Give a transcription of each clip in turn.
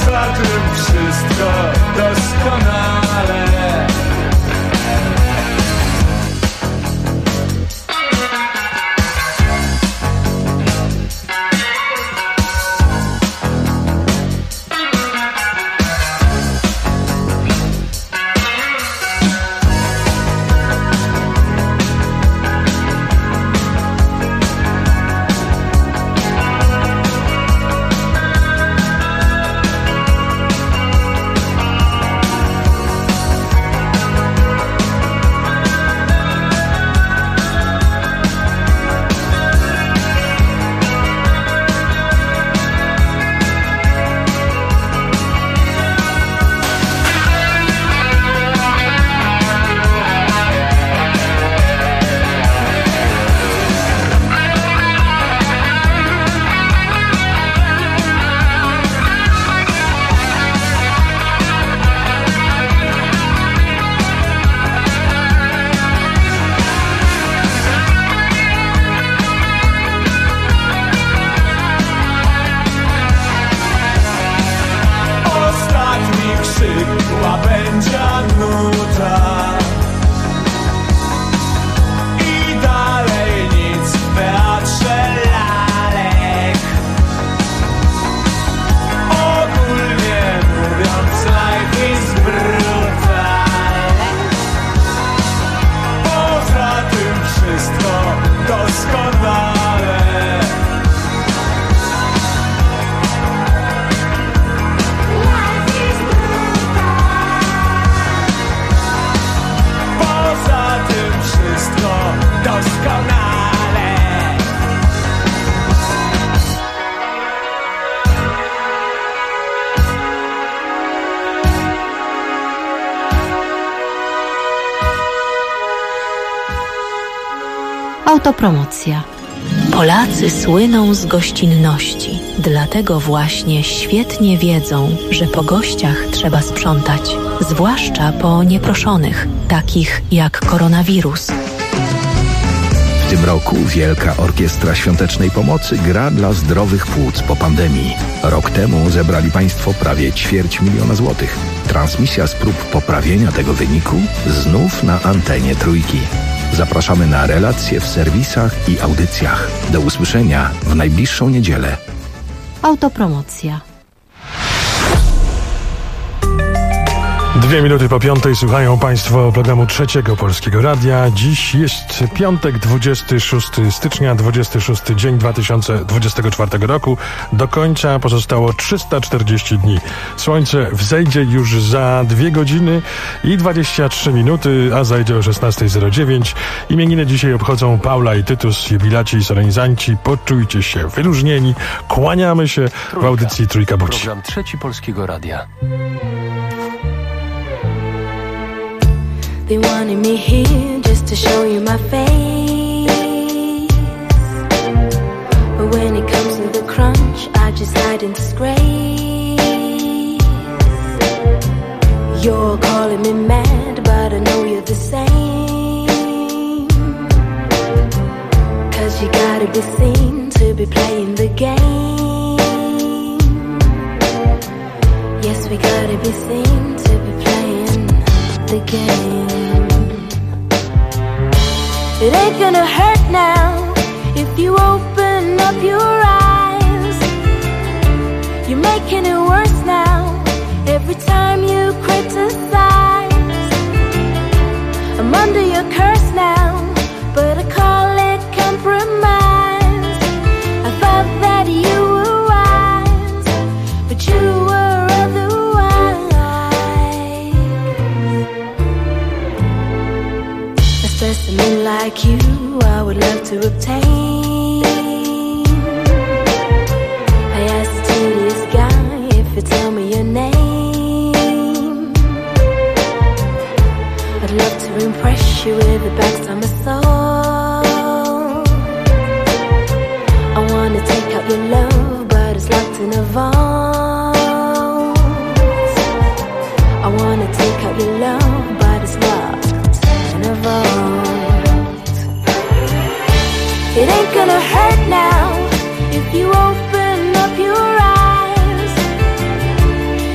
Poza tym wszystko doskonale. Autopromocja. Polacy słyną z gościnności, dlatego właśnie świetnie wiedzą, że po gościach trzeba sprzątać, zwłaszcza po nieproszonych, takich jak koronawirus. W tym roku Wielka Orkiestra Świątecznej Pomocy gra dla zdrowych płuc po pandemii. Rok temu zebrali Państwo prawie 250 000 złotych. Transmisja z prób poprawienia tego wyniku znów na antenie Trójki. Zapraszamy na relacje w serwisach i audycjach. Do usłyszenia w najbliższą niedzielę. Autopromocja. 2:02 słuchają Państwo programu Trzeciego Polskiego Radia. Dziś jest piątek, 26 stycznia, 26 dzień 2024 roku. Do końca pozostało 340 dni. Słońce wzejdzie już za 2 godziny i 23 minuty, a zajdzie o 16:09. Imieniny dzisiaj obchodzą Paula i Tytus, jubilaci i solenizanci. Poczujcie się wyróżnieni. Kłaniamy się w audycji Trójka Budzi. Program Trzeci Polskiego Radia. They wanted me here just to show you my face, but when it comes to the crunch, I just hide in disgrace. You're calling me mad, but I know you're the same, 'cause you gotta be seen to be playing the game. Yes, we gotta be seen to be playing the game. It ain't gonna hurt now if you open up your eyes. You're making it worse now every time you criticize. I'm under your curse now, but I call it compromise. I thought that you were wise, but you were otherwise. A specimen like you I would love to obtain. I asked the tedious guy if he'd tell me your name. I'd love to impress you with the backs of my soul. I wanna take out your love, but it's locked in a vault. I wanna take out your love, but it's locked in a vault. It ain't gonna hurt now if you open up your eyes.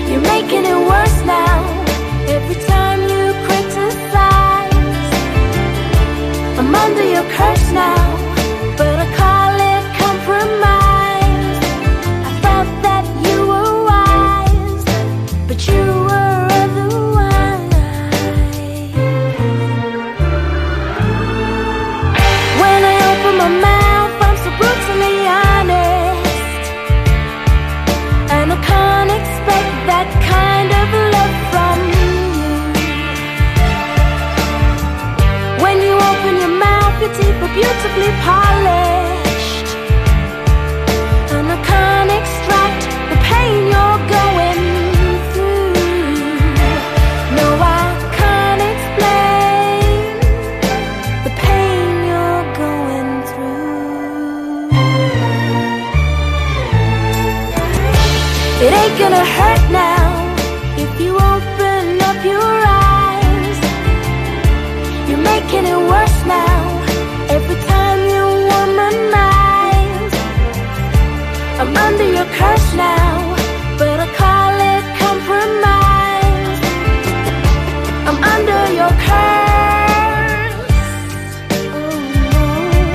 hurt now if you open up your eyes. You're making it worse now every time you womanize. I'm under your curse now, but I call it compromise. I'm under your curse. Oh no.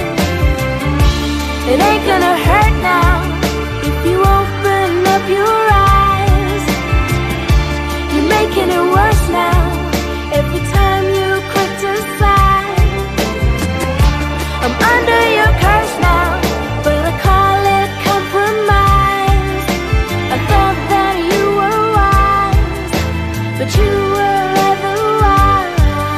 It ain't gonna hurt now if you open up your eyes. You're making it worse now every time you criticize. I'm under your curse now, but I call it compromise. I thought that you were wise, but you were otherwise.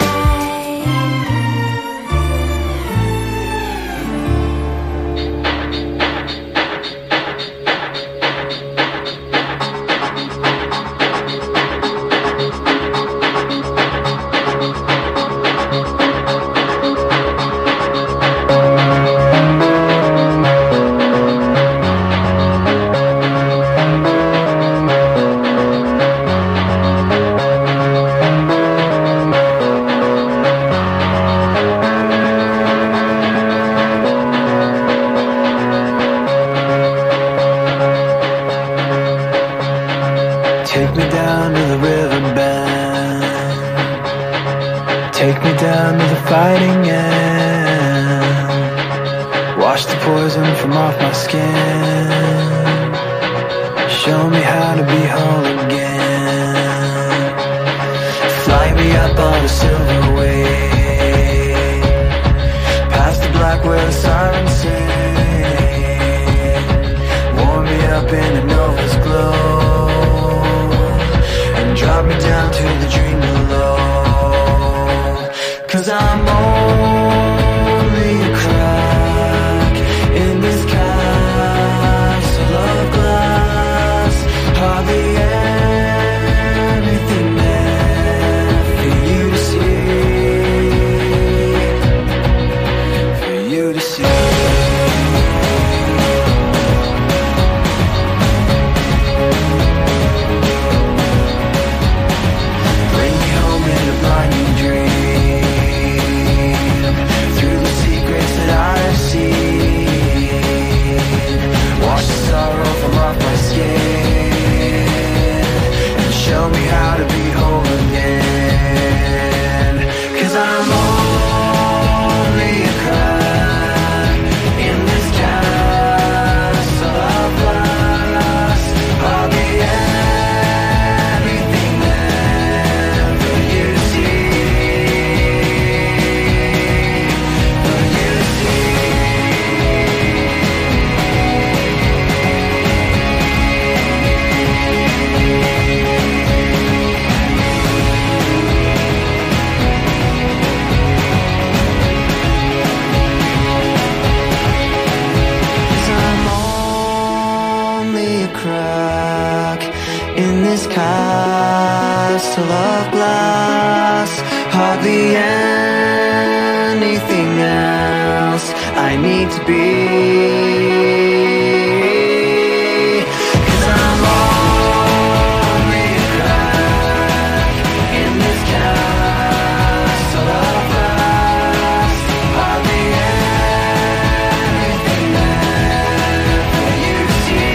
Take me down to the riverbed. Take me down to the fighting end. Wash the poison from off my skin. Show me how to be whole again. Fly me up on a silver wave, past the black where the sirens sing. Warm me up in a nova's glow, drop me down to the dream below. 'Cause I'm only a crack in this castle of glass. Hardly anything there for you to see, for you to see. Show me how to be whole again. 'Cause I'm only a crack in this castle of glass. Hardly anything there for you to see, for you to see. Crack in this castle of glass. Hardly anything else I need to be. 'Cause I'm only a crack in this castle of glass. Hardly anything there for you to see.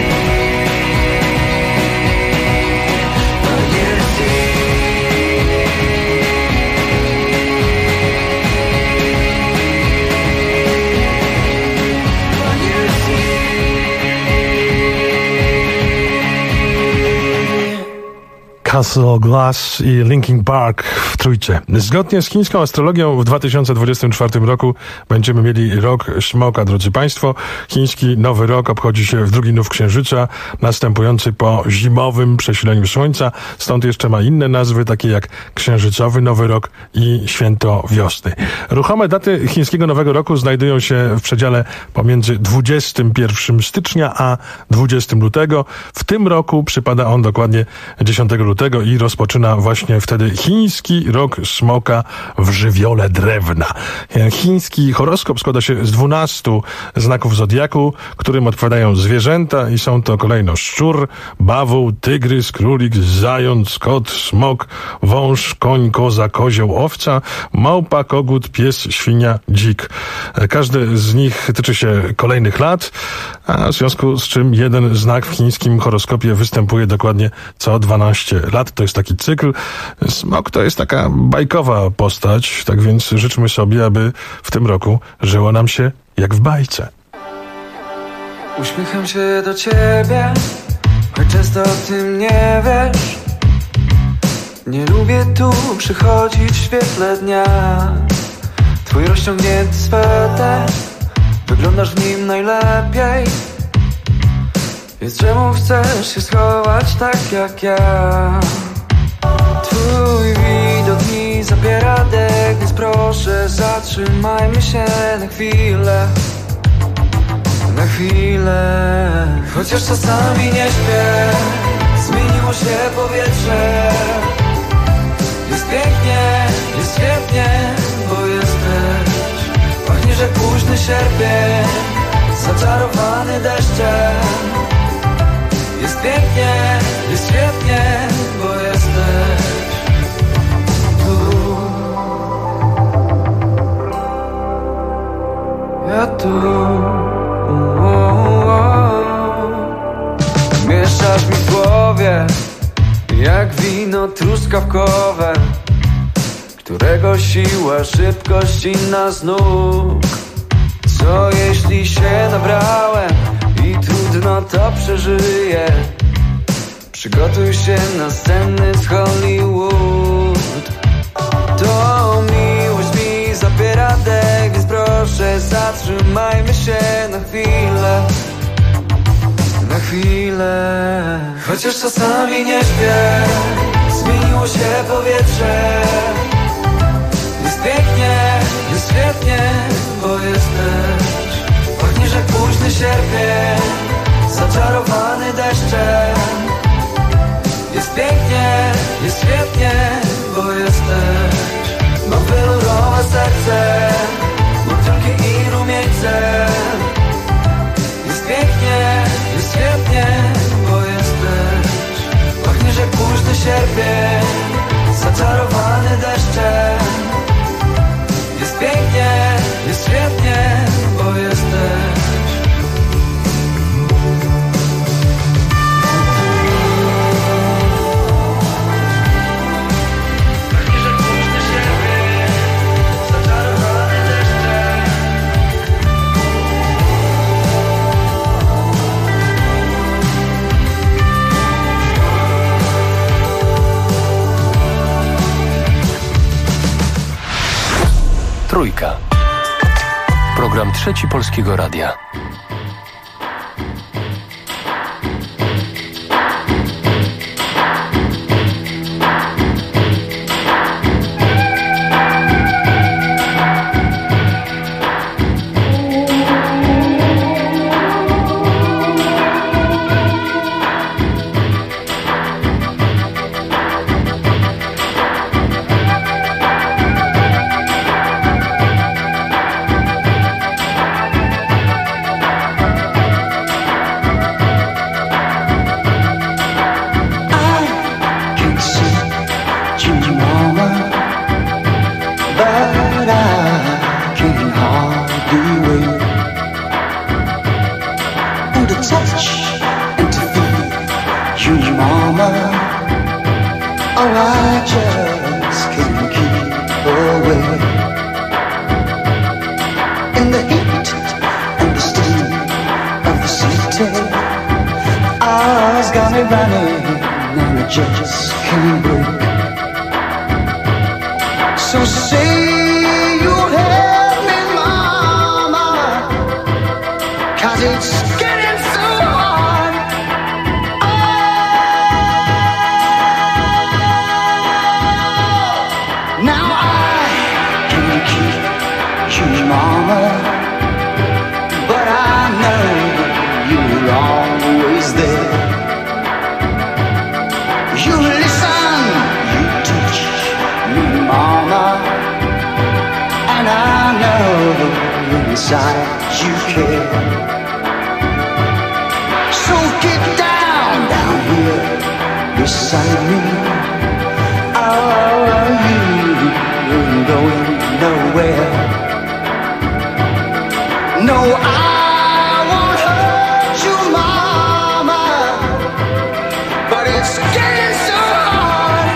Castle Glass i Linkin Park w trójce. Zgodnie z chińską astrologią w 2024 roku będziemy mieli rok Smoka, drodzy Państwo. Chiński Nowy Rok obchodzi się w drugi nów Księżyca, następujący po zimowym przesileniu Słońca. Stąd jeszcze ma inne nazwy, takie jak Księżycowy Nowy Rok i Święto Wiosny. Ruchome daty chińskiego Nowego Roku znajdują się w przedziale pomiędzy 21 stycznia a 20 lutego. W tym roku przypada on dokładnie 10 lutego. lutego i rozpoczyna właśnie wtedy chiński rok smoka w żywiole drewna. Chiński horoskop składa się z 12 znaków zodiaku, którym odpowiadają zwierzęta i są to kolejno szczur, bawoł, tygrys, królik, zając, kot, smok, wąż, koń, koza, kozioł, owca, małpa, kogut, pies, świnia, dzik. Każdy z nich tyczy się kolejnych lat, a w związku z czym jeden znak w chińskim horoskopie występuje dokładnie co 12 lat. To jest taki cykl. Smok to jest taka bajkowa postać, tak więc życzmy sobie, aby w tym roku żyło nam się jak w bajce. Uśmiecham się do ciebie, choć często o tym nie wiesz. Nie lubię tu przychodzić w świetle dnia. Twój rozciągnięty sweter, wyglądasz w nim najlepiej. Więc czemu chcesz się schować tak jak ja? Twój widok mi zabiera dech, więc proszę zatrzymajmy się na chwilę. Na chwilę. Chociaż czasami nie śpię, zmieniło się powietrze. Jest pięknie, jest świetnie, bo jesteś. Pachniesz jak późny sierpień, zaczarowany deszczem. Jest pięknie, jest świetnie, bo jesteś tu. Ja tu. Mieszasz mi w głowie jak wino truskawkowe, którego siła, szybkość inna z nóg. Co jeśli się nabrałem i trudno to przeżyję? Przygotuj się na sceny z Hollywood. To miłość mi zabiera dech, więc proszę zatrzymajmy się na chwilę. Na chwilę. Chociaż czasami nie śpię, zmieniło się powietrze. Jest pięknie, jest świetnie, bo jesteś. Pachniesz jak późny sierpień, zaczarowany deszczem. Jest pięknie, jest świetnie, bo jesteś. Mam welurowe serce, motylki i rumieńce. Jest pięknie, jest świetnie, bo jesteś. Pachniesz jak późny sierpień, zaczarowany deszczem. Jest pięknie, jest świetnie, bo jesteś. Trójka. Program Trzeci Polskiego Radia. You listen inside you care. So get down here beside me. Oh, you ain't going nowhere. No, I won't hurt you, mama, but it's getting so hard.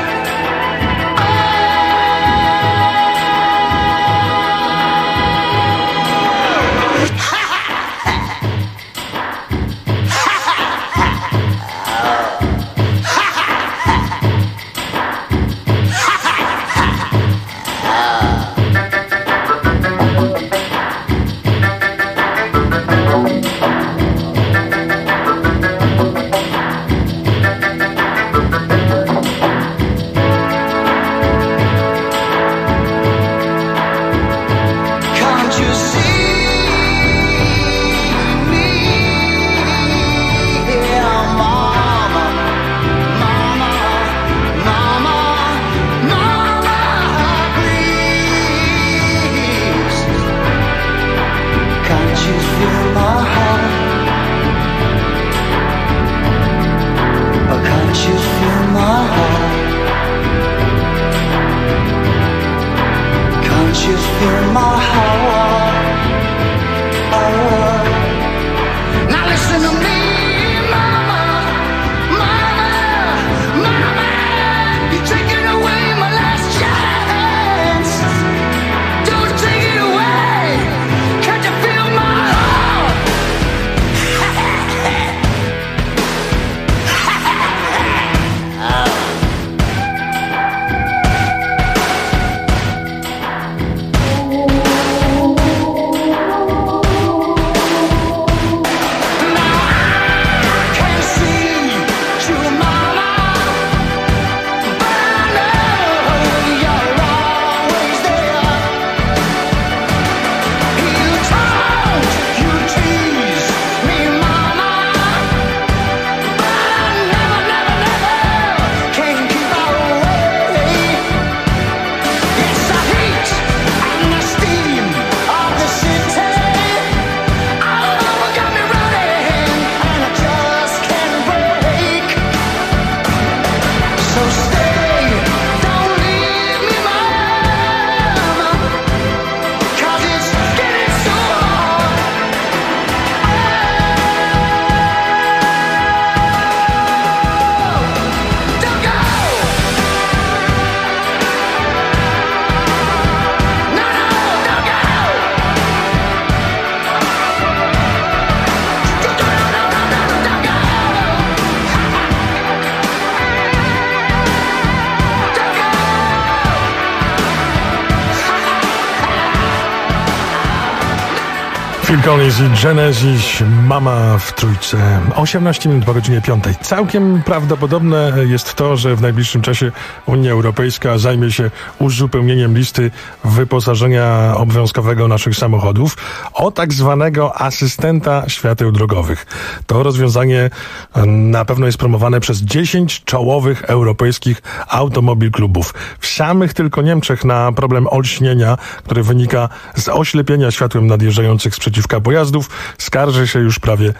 Phil Collins i Genesis, Mama w trójce. 18 minut po godzinie 5. Całkiem prawdopodobne jest to, że w najbliższym czasie Unia Europejska zajmie się uzupełnieniem listy wyposażenia obowiązkowego naszych samochodów o tak zwanego asystenta świateł drogowych. To rozwiązanie na pewno jest promowane przez 10 czołowych europejskich automobil klubów. W samych tylko Niemczech na problem olśnienia, który wynika z oślepienia światłem nadjeżdżających sprzeciwka pojazdów, skarży się już prawie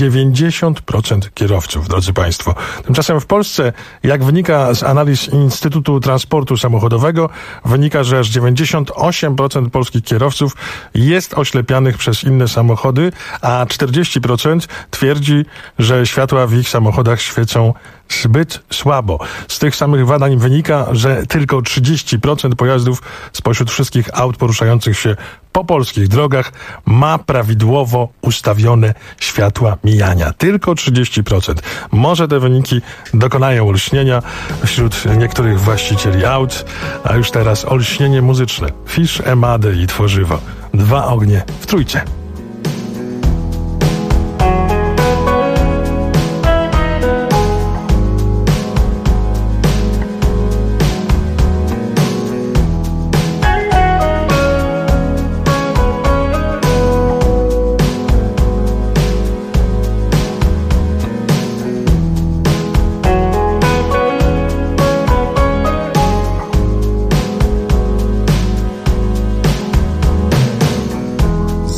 90% kierowców, drodzy Państwo. Tymczasem w Polsce, jak wynika z analiz Instytutu Transportu Samochodowego, wynika, że aż 98% polskich kierowców jest oślepianych przez inne samochody, a 40% twierdzi, że światła w ich samochodach świecą zbyt słabo. Z tych samych badań wynika, że tylko 30% pojazdów spośród wszystkich aut poruszających się po polskich drogach ma prawidłowo ustawione światła mijania. Tylko 30%. Może te wyniki dokonają olśnienia wśród niektórych właścicieli aut, a już teraz olśnienie muzyczne. Fish, Emady i Tworzywo. 2 ognie w trójce.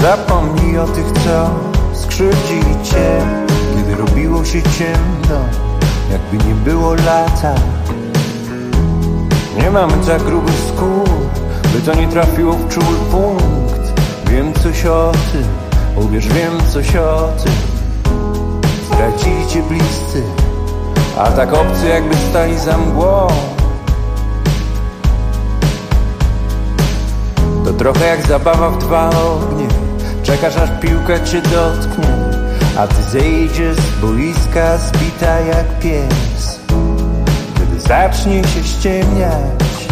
Zapomnij o tych, co skrzywdzili cię, kiedy robiło się ciemno, jakby nie było lata. Nie mamy tak grubych skór, by to nie trafiło w czuły punkt. Wiem coś o tym, uwierz, wiem coś o tym. Stracili cię bliscy, a tak obcy, jakby stali za mgłą. To trochę jak zabawa w dwa ognie. Czekasz, aż piłka cię dotknie, a ty zejdziesz z boiska zbita jak pies. Kiedy zacznie się ściemniać,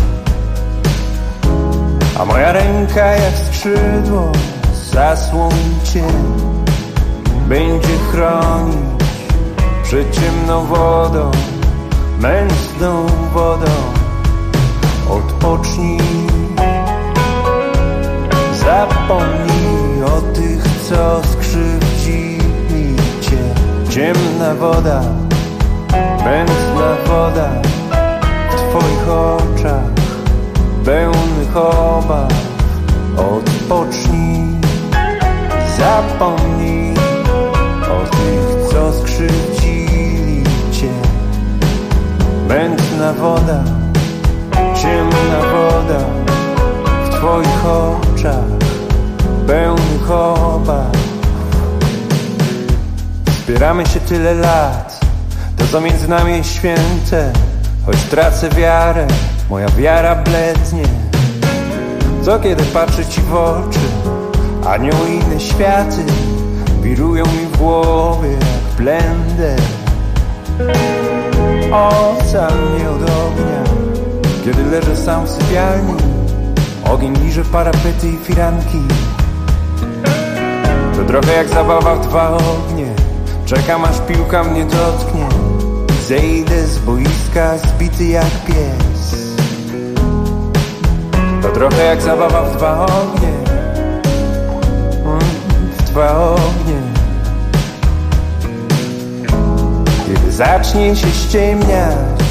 a moja ręka jak skrzydło zasłoni cię, będzie chronić przed ciemną wodą, mętną wodą. Odpocznij, zapomnij o tych, co skrzywdzili cię. Ciemna woda, mętna woda w twoich oczach pełnych obaw. Odpocznij, zapomnij o tych, co skrzywdzili cię. Mętna woda, ciemna woda w twoich oczach pełnych obaw. Wspieramy się tyle lat, to co między nami jest święte. Choć tracę wiarę, moja wiara blednie. Co kiedy patrzę ci w oczy, anioły i inne światy wirują mi w głowie jak blender. Ocal mnie od ognia, kiedy leżę sam w sypialni. Ogień liże parapety i firanki. To trochę jak zabawa w dwa ognie. Czekam, aż piłka mnie dotknie i zejdę z boiska zbity jak pies. To trochę jak zabawa w dwa ognie, w dwa ognie. Kiedy zacznie się ściemniać,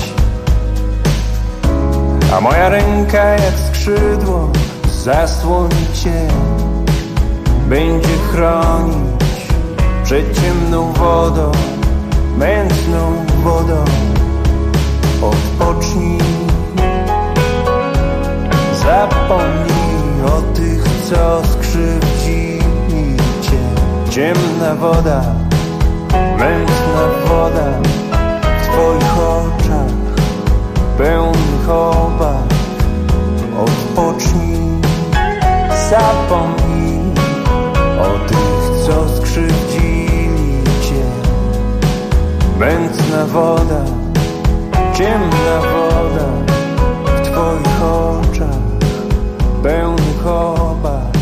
a moja ręka jak skrzydło zasłoni cię, będzie chronić przed ciemną wodą, mętną wodą. Odpocznij, zapomnij o tych, co skrzywdzili cię. Ciemna woda, mętna woda w twoich oczach pełnych obaw. Odpocznij, zapomnij o tych, co skrzywdzili cię. Mętna woda, ciemna woda w twoich oczach pełnych obaw.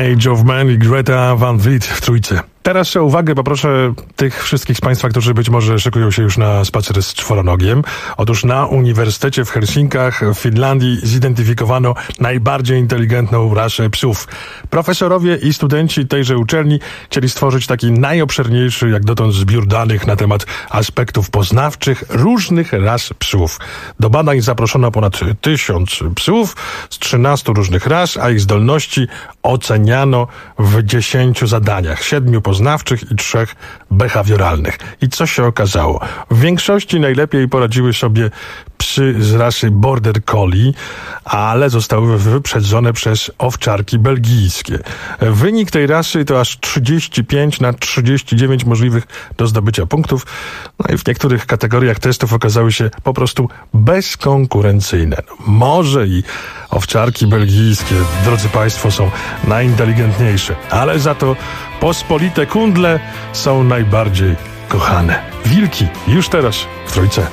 Age of Man i Greta Van Vliet w trójce. Teraz o uwagę poproszę tych wszystkich z Państwa, którzy być może szykują się już na spacer z czworonogiem. Otóż na Uniwersytecie w Helsinkach w Finlandii zidentyfikowano najbardziej inteligentną rasę psów. Profesorowie i studenci tejże uczelni chcieli stworzyć taki najobszerniejszy jak dotąd zbiór danych na temat aspektów poznawczych różnych ras psów. Do badań zaproszono ponad 1000 psów z 13 różnych ras, a ich zdolności oceniano w 10 zadaniach. 7 poznawczych i 3 behawioralnych. I co się okazało? W większości najlepiej poradziły sobie psy z rasy Border Collie, ale zostały wyprzedzone przez owczarki belgijskie. Wynik tej rasy to aż 35 na 39 możliwych do zdobycia punktów. No i w niektórych kategoriach testów okazały się po prostu bezkonkurencyjne. Może i owczarki belgijskie, drodzy Państwo, są najinteligentniejsze, ale za to pospolite kundle są najbardziej kochane. Wilki już teraz w trójce.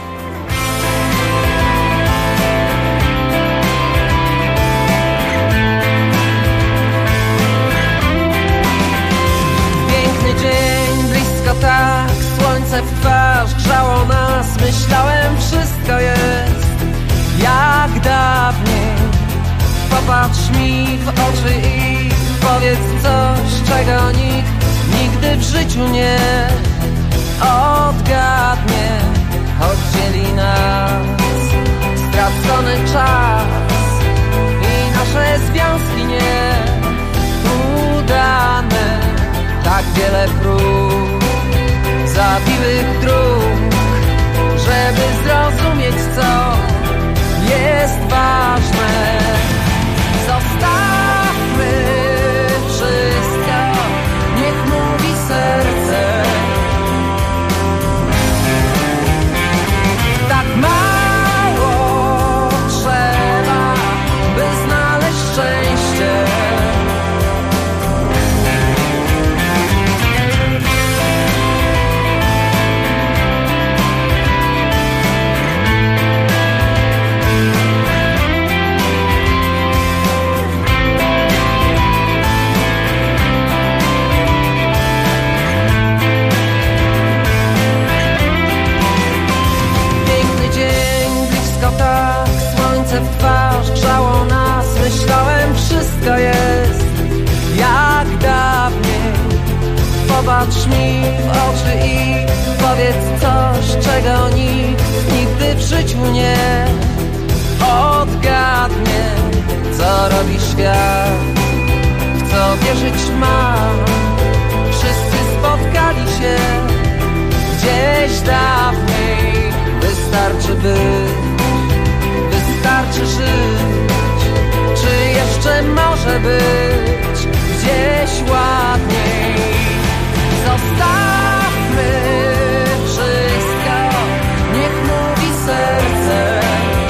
Piękny dzień, blisko tak, słońce w twarz grzało nas. Myślałem, wszystko jest jak dawniej. Popatrz mi w oczy i powiedz coś, czego nikt nigdy w życiu nie odgadnie. Choć dzieli nas stracony czas i nasze związki nieudane. Tak wiele prób, zabiłych dróg, żeby zrozumieć, co jest ważne. Zostawmy wszystko, niech mówi serce. Tak mało trzeba, by znaleźć szczęście. W twarz grzało nas, myślałem, wszystko jest jak dawniej. Popatrz mi w oczy i powiedz coś, czego nikt nigdy w życiu nie odgadnie. Co robi świat, w co wierzyć mam? Wszyscy spotkali się gdzieś dawniej. Wystarczy być, wystarczy żyć. Czy jeszcze może być gdzieś ładniej? Zostawmy wszystko, niech mówi serce.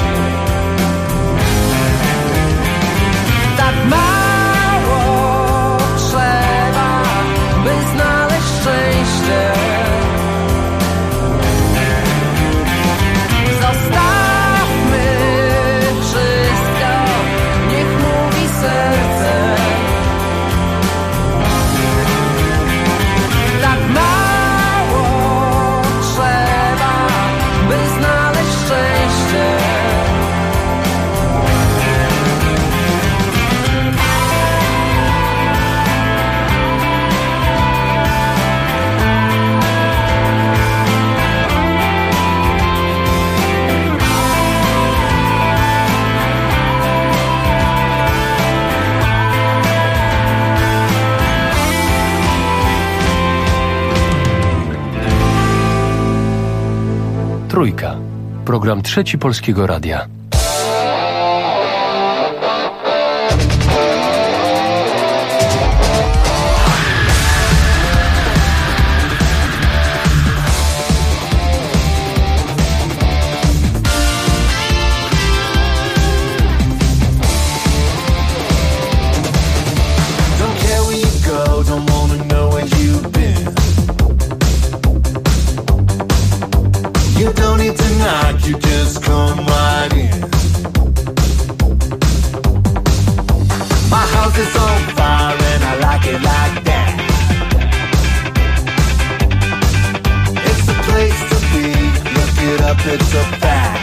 Tak mało trzeba, by znaleźć szczęście. Trójka. Program Trzeci Polskiego Radia. You just come right in. My house is on fire and I like it like that. It's a place to be, look it up, it's a fact.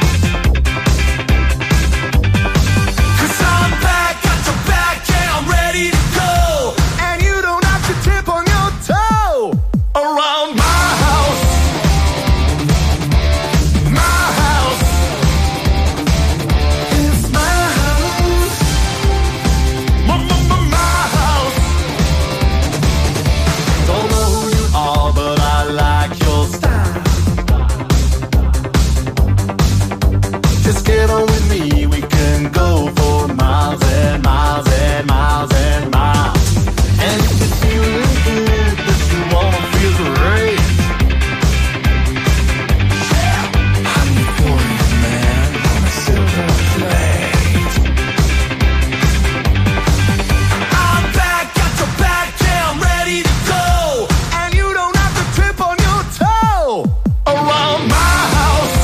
'Cause I'm back, got your back, and I'm ready to go. And you don't have to tip on your toe. Around my house, my house. It's my house, my house. Don't know who you are, but I like your style. Just get on with me, we can go for miles and miles and miles and miles. And if you're feeling good, but you wanna feel great, I'm the foreign man on a silver plate. I'm back, got your back, yeah, I'm ready to go. And you don't have to trip on your toe. Around my house,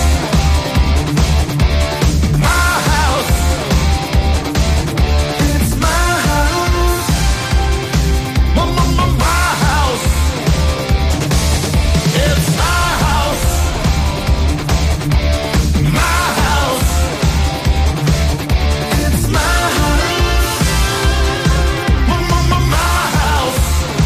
my house. It's my house, my house. It's my house, my house. It's my house, my house.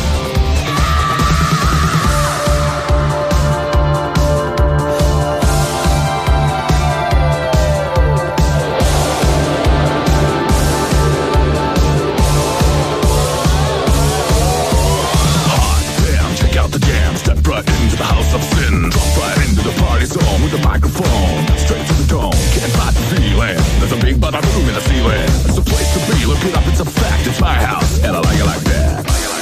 Damn, check out the jam. Step right into the house of sin. Drop right into the party zone with the microphone. Straight to the dome, can't fight the feeling. There's a big bada room in the ceiling. It's a place to be, look it up, it's a fact. It's my house, and I like it like that.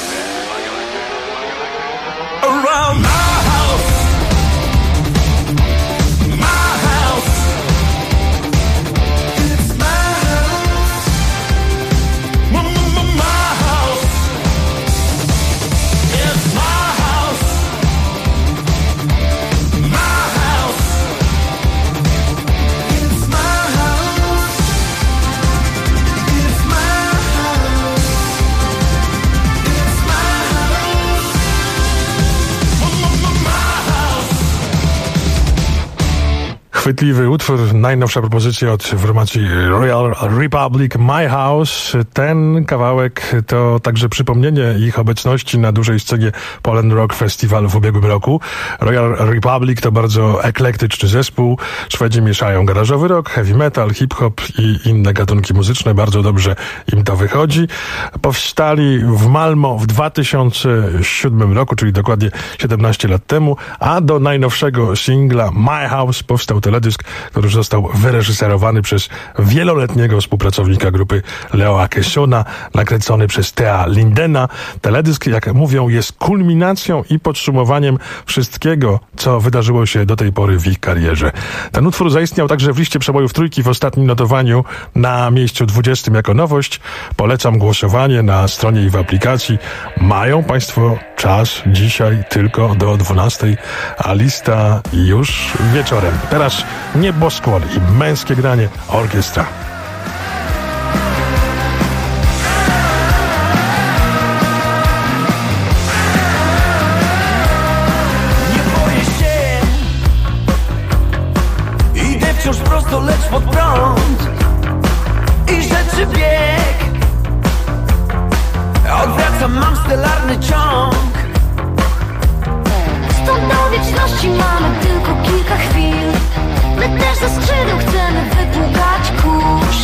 Around my house, my house. It's my house, my house. It's my house, my house. It's my house, it's my house. It's my house, my house. Chwytliwy utwór, najnowsza propozycja od formacji Royal Republic, My House. Ten kawałek to także przypomnienie ich obecności na dużej scenie Poland Rock Festival w ubiegłym roku. Royal Republic to bardzo eklektyczny zespół. Szwedzi mieszają garażowy rock, heavy metal, hip-hop i inne gatunki muzyczne. Bardzo dobrze im to wychodzi. Powstali w Malmo w 2007 roku, czyli dokładnie 17 lat temu, a do najnowszego singla My House powstał teledysk, który został wyreżyserowany przez wieloletniego współpracownika grupy Leo Akesona, nakręcony przez Thea Lindena. Teledysk, jak mówią, jest kulminacją i podsumowaniem wszystkiego, co wydarzyło się do tej pory w ich karierze. Ten utwór zaistniał także w liście przebojów trójki w ostatnim notowaniu na miejscu 20 jako nowość. Polecam głosowanie na stronie i w aplikacji. Mają Państwo czas dzisiaj tylko do 12, a lista już wieczorem. Teraz Nieboskłon i męskie granie orkiestra. Wciąż prosto, lecz pod prąd i rzeczy bieg. Odwracam, mam stelarny ciąg. Stąd do wieczności mamy tylko kilka chwil. My też ze skrzydeł chcemy wypłukać kurz.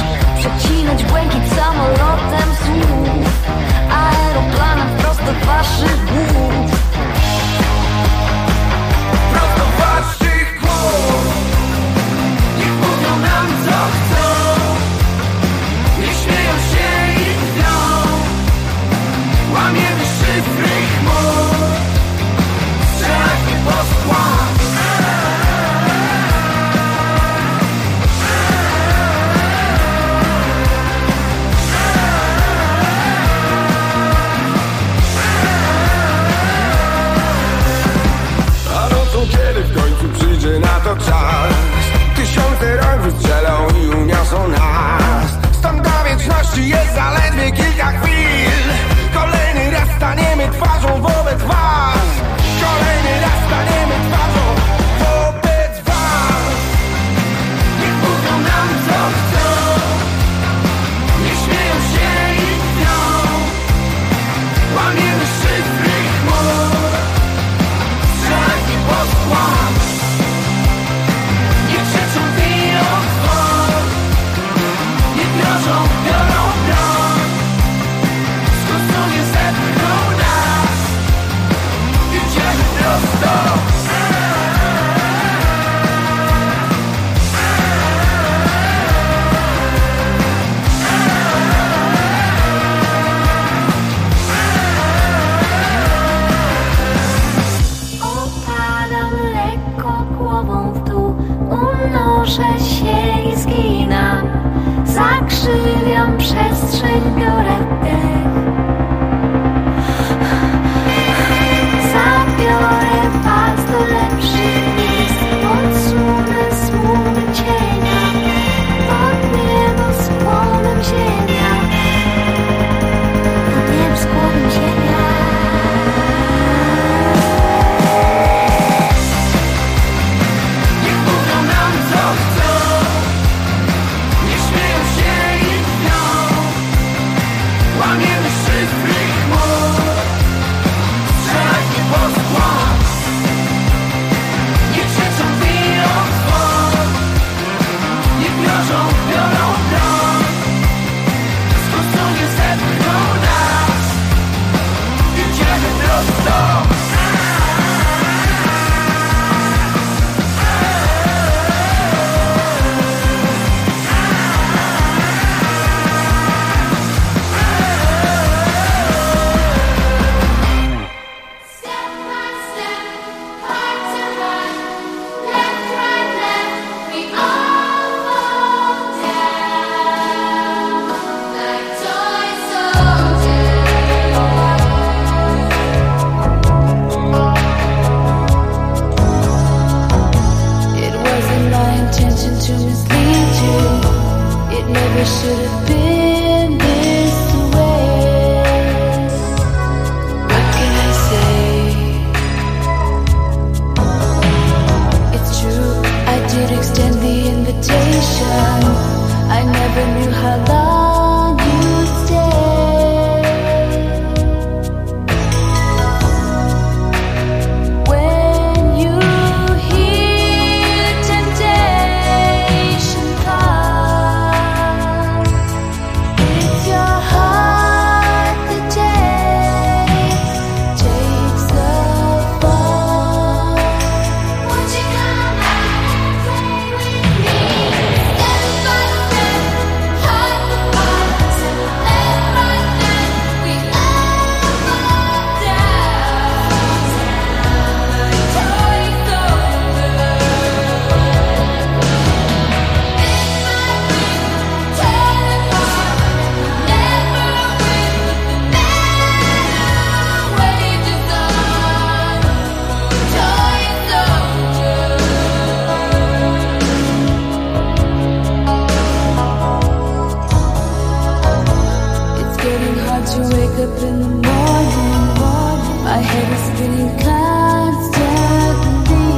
getting hard to wake up in the morning. My head is spinning constantly.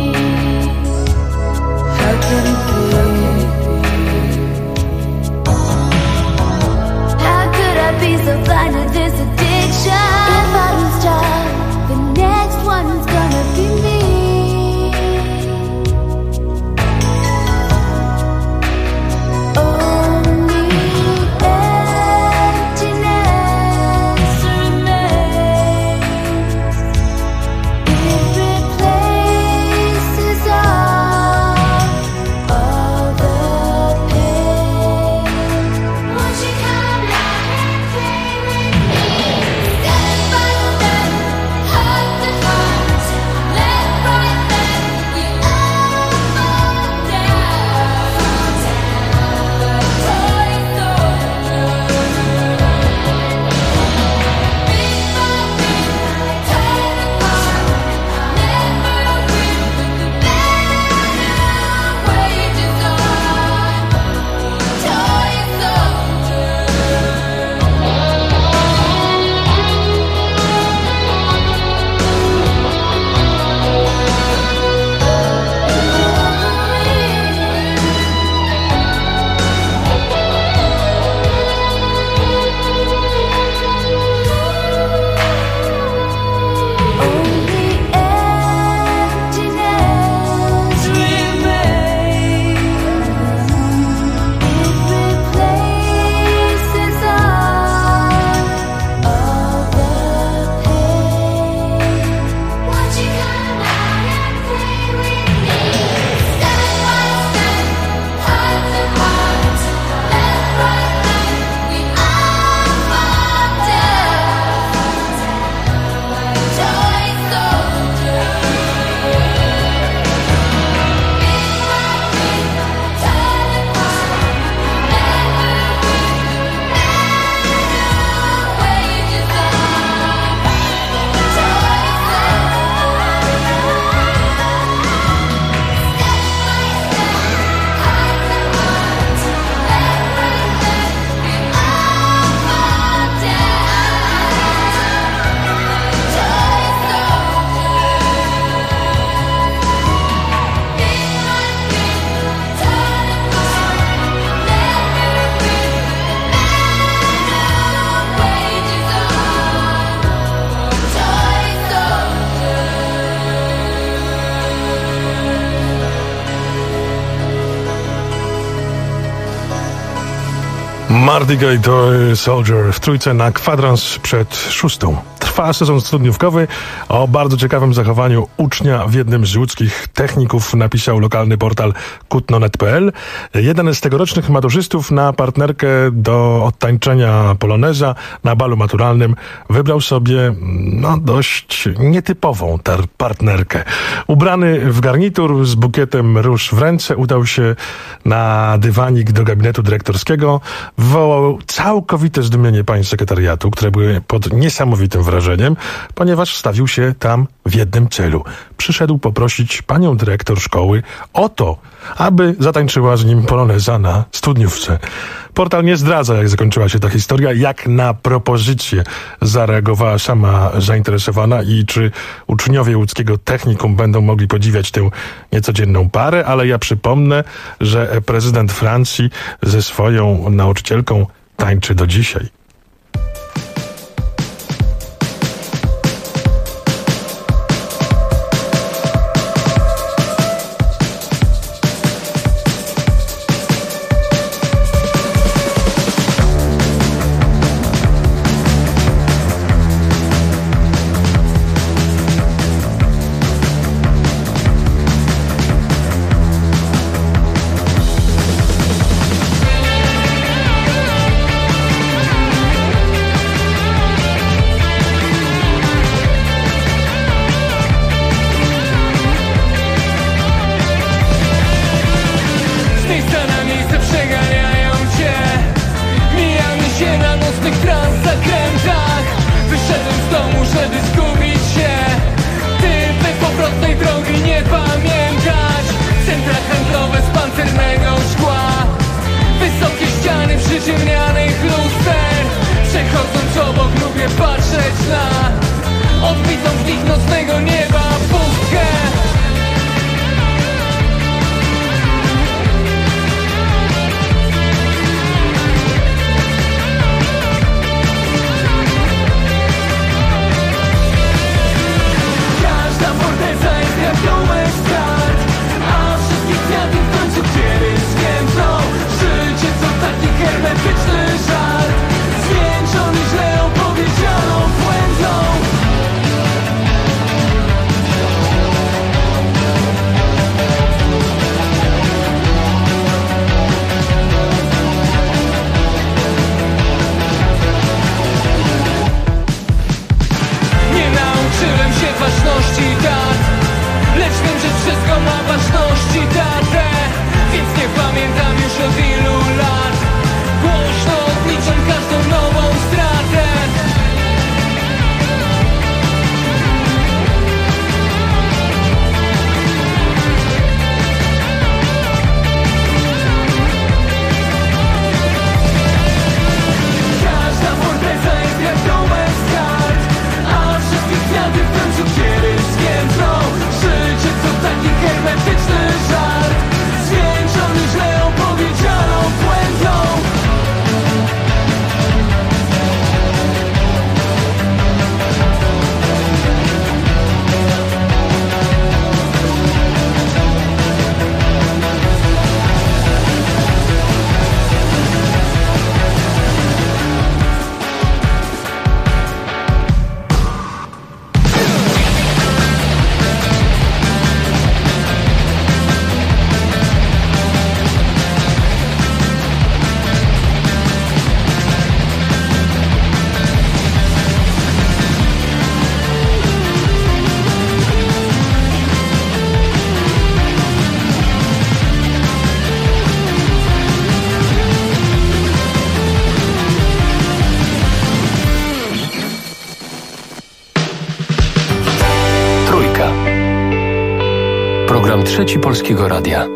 How can it be? How could I be so blind to this addiction? If I don't stop, the next one's gonna be me. Mardi Gras to Soldier w trójce na kwadrans przed 6. Trwa sezon studniówkowy. O bardzo ciekawym zachowaniu ucznia w jednym z łódzkich techników napisał lokalny portal kutno.net.pl. Jeden z tegorocznych maturzystów na partnerkę do odtańczenia poloneza na balu maturalnym wybrał sobie dość nietypową partnerkę. Ubrany w garnitur z bukietem róż w ręce udał się na dywanik do gabinetu dyrektorskiego. Wywołał całkowite zdumienie pań sekretariatu, które były pod niesamowitym wrażeniem, ponieważ stawił się tam w jednym celu. Przyszedł poprosić panią dyrektor szkoły o to, aby zatańczyła z nim poloneza na studniówce. Portal nie zdradza, jak zakończyła się ta historia, jak na propozycję zareagowała sama zainteresowana i czy uczniowie łódzkiego technikum będą mogli podziwiać tę niecodzienną parę, ale ja przypomnę, że prezydent Francji ze swoją nauczycielką tańczy do dzisiaj. Przyciemnianych luster Przechodząc obok lubię patrzeć na odbitą w nich nocnego nieba pustkę. Każda forteza jest jak domek z kart, a wszystkie kwiaty w końcu kiedyś zwiędną. Życie to taki hermetyczny żart, zwieńczony źle opowiedzianą błędną. Nie nauczyłem się ważności dat, lecz wiem, że wszystko ma ważności datę. Więc nie pamiętam już od ilu lat, głośno odliczam każdą nową stratę. Każda forteza jest jak domek z kart, a wszystkie kwiaty w końcu kiedyś zwiędną. Życie to taki hermetyczny żart, zwieńczony źle opowiedzianą błędną. Trójka. Program Trzeci Polskiego Radia.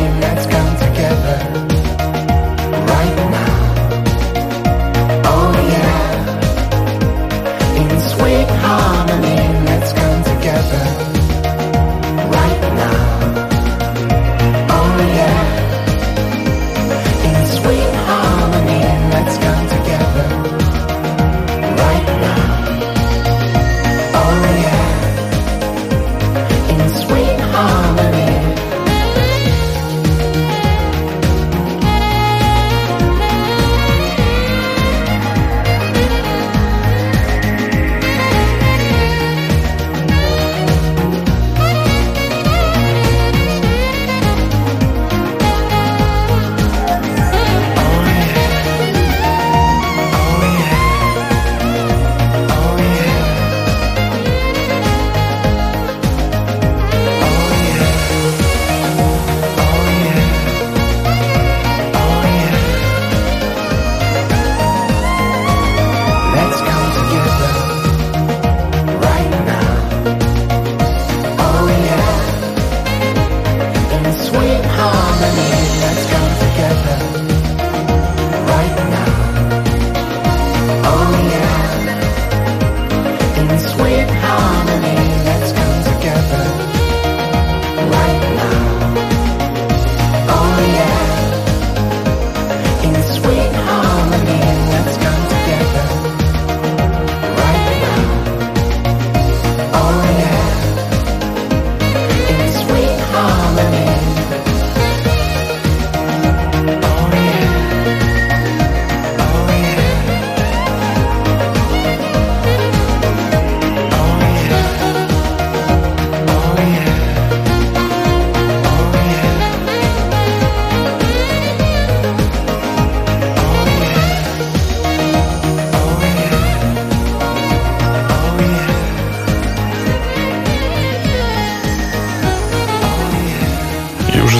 Oh yeah.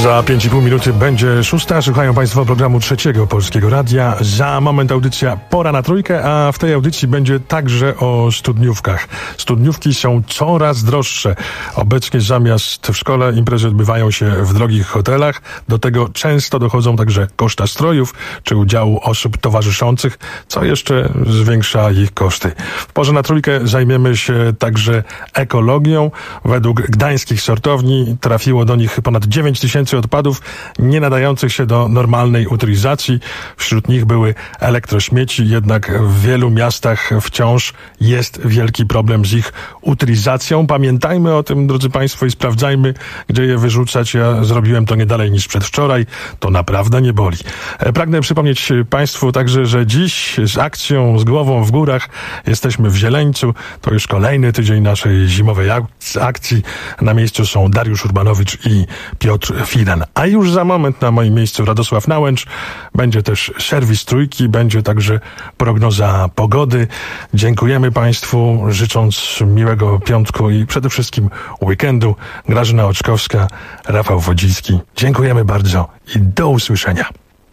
Za 5,5 minuty będzie 6. Słuchają Państwo programu Trzeciego Polskiego Radia. Za moment audycja Pora na Trójkę, a w tej audycji będzie także o studniówkach. Studniówki są coraz droższe. Obecnie zamiast w szkole imprezy odbywają się w drogich hotelach. Do tego często dochodzą także koszta strojów czy udziału osób towarzyszących, co jeszcze zwiększa ich koszty. W Porze na Trójkę zajmiemy się także ekologią. Według gdańskich sortowni trafiło do nich ponad 9 tysięcy odpadów nie nadających się do normalnej utylizacji. Wśród nich były elektrośmieci, jednak w wielu miastach wciąż jest wielki problem z ich utylizacją. Pamiętajmy o tym, drodzy Państwo, i sprawdzajmy, gdzie je wyrzucać. Ja zrobiłem to nie dalej niż przedwczoraj. To naprawdę nie boli. Pragnę przypomnieć Państwu także, że dziś z akcją Z Głową w Górach jesteśmy w Zieleńcu. To już kolejny tydzień naszej zimowej akcji. Na miejscu są Dariusz Urbanowicz i Piotr Fidan. A już za moment na moim miejscu Radosław Nałęcz. Będzie też serwis Trójki, będzie także prognoza pogody. Dziękujemy Państwu, życząc miłego piątku i przede wszystkim weekendu. Grażyna Oczkowska, Rafał Wodziński. Dziękujemy bardzo i do usłyszenia.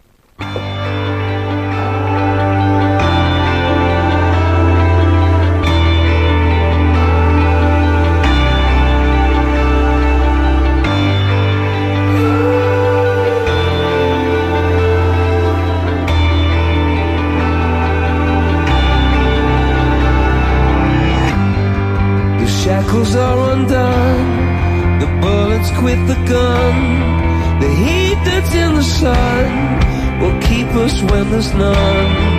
Shackles are undone, the bullets quit the gun, the heat that's in the sun will keep us when there's none.